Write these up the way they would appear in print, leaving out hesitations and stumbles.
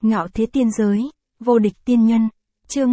Ngạo thế tiên giới, vô địch tiên nhân, chương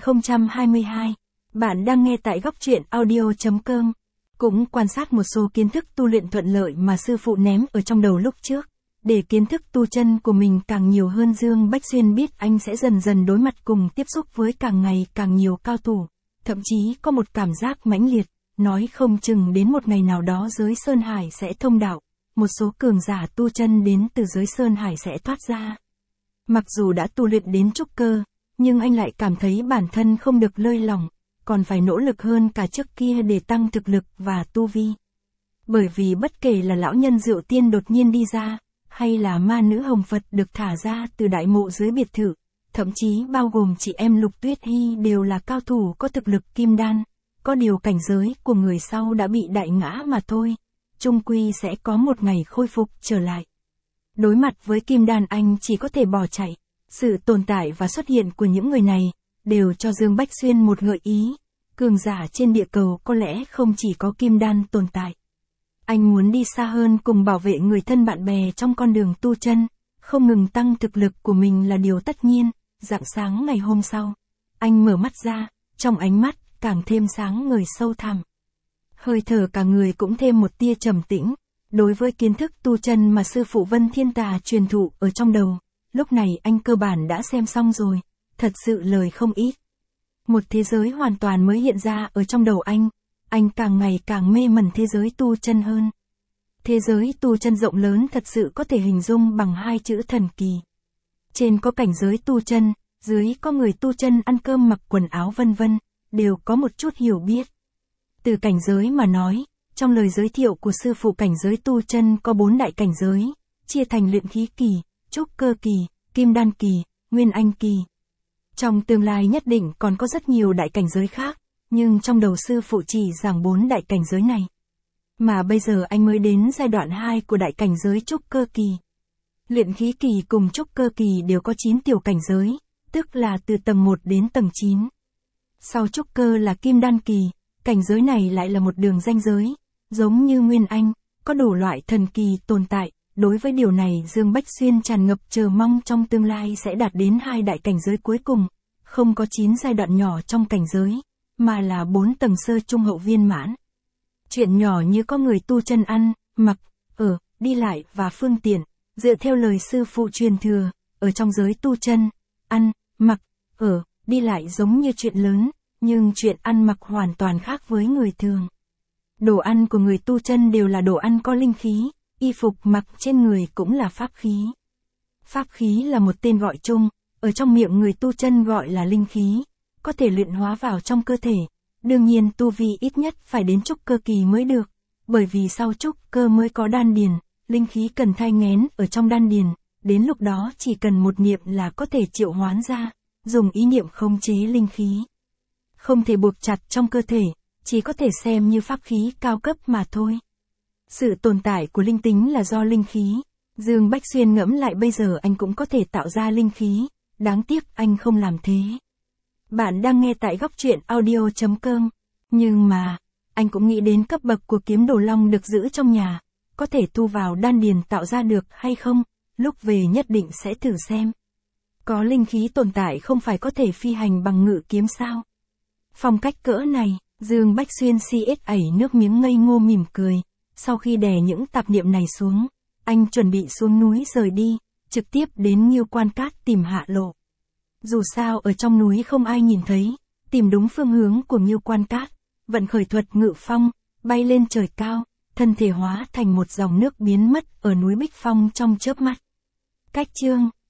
1022. Bạn đang nghe tại góc truyện audio.com. Cũng quan sát một số kiến thức tu luyện thuận lợi mà sư phụ ném ở trong đầu lúc trước. Để kiến thức tu chân của mình càng nhiều hơn, Dương Bách Xuyên biết anh sẽ dần dần đối mặt cùng tiếp xúc với càng ngày càng nhiều cao thủ. Thậm chí có một cảm giác mãnh liệt, nói không chừng đến một ngày nào đó giới Sơn Hải sẽ thông đạo. Một số cường giả tu chân đến từ giới Sơn Hải sẽ thoát ra. Mặc dù đã tu luyện đến trúc cơ, nhưng anh lại cảm thấy bản thân không được lơi lỏng, còn phải nỗ lực hơn cả trước kia để tăng thực lực và tu vi. Bởi vì bất kể là lão nhân Diệu Tiên đột nhiên đi ra, hay là ma nữ Hồng Phật được thả ra từ đại mộ dưới biệt thự, thậm chí bao gồm chị em Lục Tuyết Hy đều là cao thủ có thực lực kim đan, có điều cảnh giới của người sau đã bị đại ngã mà thôi, chung quy sẽ có một ngày khôi phục trở lại. Đối mặt với kim đan anh chỉ có thể bỏ chạy, sự tồn tại và xuất hiện của những người này, đều cho Dương Bách Xuyên một gợi ý, cường giả trên địa cầu có lẽ không chỉ có kim đan tồn tại. Anh muốn đi xa hơn cùng bảo vệ người thân bạn bè trong con đường tu chân, không ngừng tăng thực lực của mình là điều tất nhiên. Rạng sáng ngày hôm sau, anh mở mắt ra, trong ánh mắt càng thêm sáng ngời sâu thẳm. Hơi thở cả người cũng thêm một tia trầm tĩnh. Đối với kiến thức tu chân mà sư phụ Vân Thiên Tà truyền thụ ở trong đầu, lúc này anh cơ bản đã xem xong rồi, thật sự lời không ít. Một thế giới hoàn toàn mới hiện ra ở trong đầu anh càng ngày càng mê mẩn thế giới tu chân hơn. Thế giới tu chân rộng lớn thật sự có thể hình dung bằng hai chữ thần kỳ. Trên có cảnh giới tu chân, dưới có người tu chân ăn cơm mặc quần áo vân vân, đều có một chút hiểu biết. Từ cảnh giới mà nói, trong lời giới thiệu của sư phụ cảnh giới tu chân có 4 đại cảnh giới, chia thành luyện khí kỳ, trúc cơ kỳ, kim đan kỳ, nguyên anh kỳ. Trong tương lai nhất định còn có rất nhiều đại cảnh giới khác, nhưng trong đầu sư phụ chỉ giảng 4 đại cảnh giới này. Mà bây giờ anh mới đến giai đoạn 2 của đại cảnh giới trúc cơ kỳ. Luyện khí kỳ cùng trúc cơ kỳ đều có 9 tiểu cảnh giới, tức là từ tầng 1 đến tầng 9. Sau trúc cơ là kim đan kỳ, cảnh giới này lại là một đường ranh giới, giống như Nguyên Anh, có đủ loại thần kỳ tồn tại. Đối với điều này Dương Bách Xuyên tràn ngập chờ mong trong tương lai sẽ đạt đến 2 đại cảnh giới cuối cùng, không có 9 giai đoạn nhỏ trong cảnh giới, mà là 4 tầng sơ trung hậu viên mãn. Chuyện nhỏ như có người tu chân ăn, mặc, ở, đi lại và phương tiện, dựa theo lời sư phụ truyền thừa, ở trong giới tu chân, ăn, mặc, ở, đi lại giống như chuyện lớn, nhưng chuyện ăn mặc hoàn toàn khác với người thường. Đồ ăn của người tu chân đều là đồ ăn có linh khí, y phục mặc trên người cũng là pháp khí. Pháp khí là một tên gọi chung, ở trong miệng người tu chân gọi là linh khí, có thể luyện hóa vào trong cơ thể. Đương nhiên tu vi ít nhất phải đến trúc cơ kỳ mới được, bởi vì sau trúc cơ mới có đan điền, linh khí cần thai nghén ở trong đan điền, đến lúc đó chỉ cần một niệm là có thể triệu hoán ra, dùng ý niệm khống chế linh khí. Không thể buộc chặt trong cơ thể, chỉ có thể xem như pháp khí cao cấp mà thôi. Sự tồn tại của linh tính là do linh khí. Dương Bách Xuyên ngẫm lại bây giờ anh cũng có thể tạo ra linh khí, đáng tiếc anh không làm thế. Bạn đang nghe tại góc truyện audio.com. Nhưng mà, anh cũng nghĩ đến cấp bậc của kiếm đồ long được giữ trong nhà, có thể thu vào đan điền tạo ra được hay không, lúc về nhất định sẽ thử xem. Có linh khí tồn tại không phải có thể phi hành bằng ngự kiếm sao? Phong cách cỡ này, Dương Bách Xuyên ẩy nước miếng ngây ngô mỉm cười. Sau khi đè những tạp niệm này xuống, anh chuẩn bị xuống núi rời đi, trực tiếp đến Ngưu Quan Cát tìm Hạ Lộ. Dù sao ở trong núi không ai nhìn thấy, tìm đúng phương hướng của Ngưu Quan Cát, vận khởi thuật ngự phong, bay lên trời cao, thân thể hóa thành một dòng nước biến mất ở núi Bích Phong trong chớp mắt. Cách chương